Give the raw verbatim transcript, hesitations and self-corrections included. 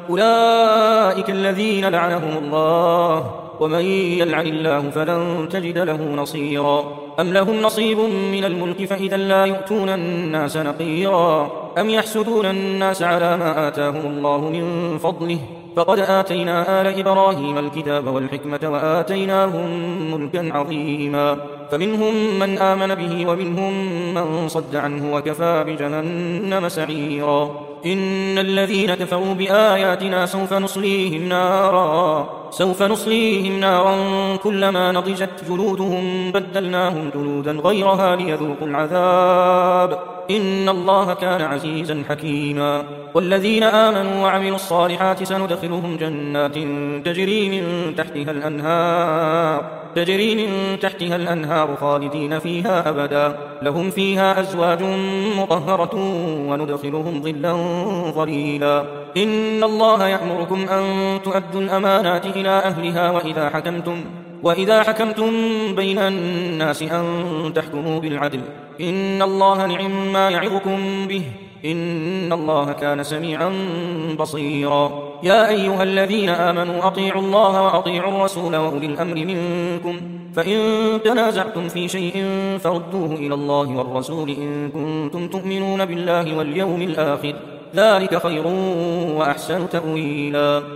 أولئك الذين لعنهم الله ومن يلعن الله فلن تجد له نصيرا أم لهم نصيب من الملك فإذا لا يؤتون الناس نقيرا أم يحسدون الناس على ما آتاهم الله من فضله فقد آتينا آل إبراهيم الكتاب والحكمة وآتيناهم ملكا عظيما فمنهم من آمن به ومنهم من صد عنه وكفى بجهنم سعيرا إن الذين كفروا بآياتنا سوف نصليهم نارا سوف نصليهم نارا كلما نضجت جلودهم بدلناهم جلودا غيرها ليذوقوا العذاب إن الله كان عزيزا حكيما والذين آمنوا وعملوا الصالحات سندخلهم جنات تجري من تحتها الأنهار تجري من تحتها الأنهار خالدين فيها أبدا لهم فيها أزواج مطهرة وندخلهم ظلا ظليلا إن الله يأمركم أن تؤدوا الأمانات إلى أهلها وإذا حكمتم وإذا حكمتم بين الناس أن تحكموا بالعدل إن الله نعم ما يعظكم به إن الله كان سميعا بصيرا يا أيها الذين آمنوا أطيعوا الله وأطيعوا الرسول وأولي الأمر منكم فإن تنازعتم في شيء فردوه إلى الله والرسول إن كنتم تؤمنون بالله واليوم الآخر ذلك خير وأحسن تأويلا.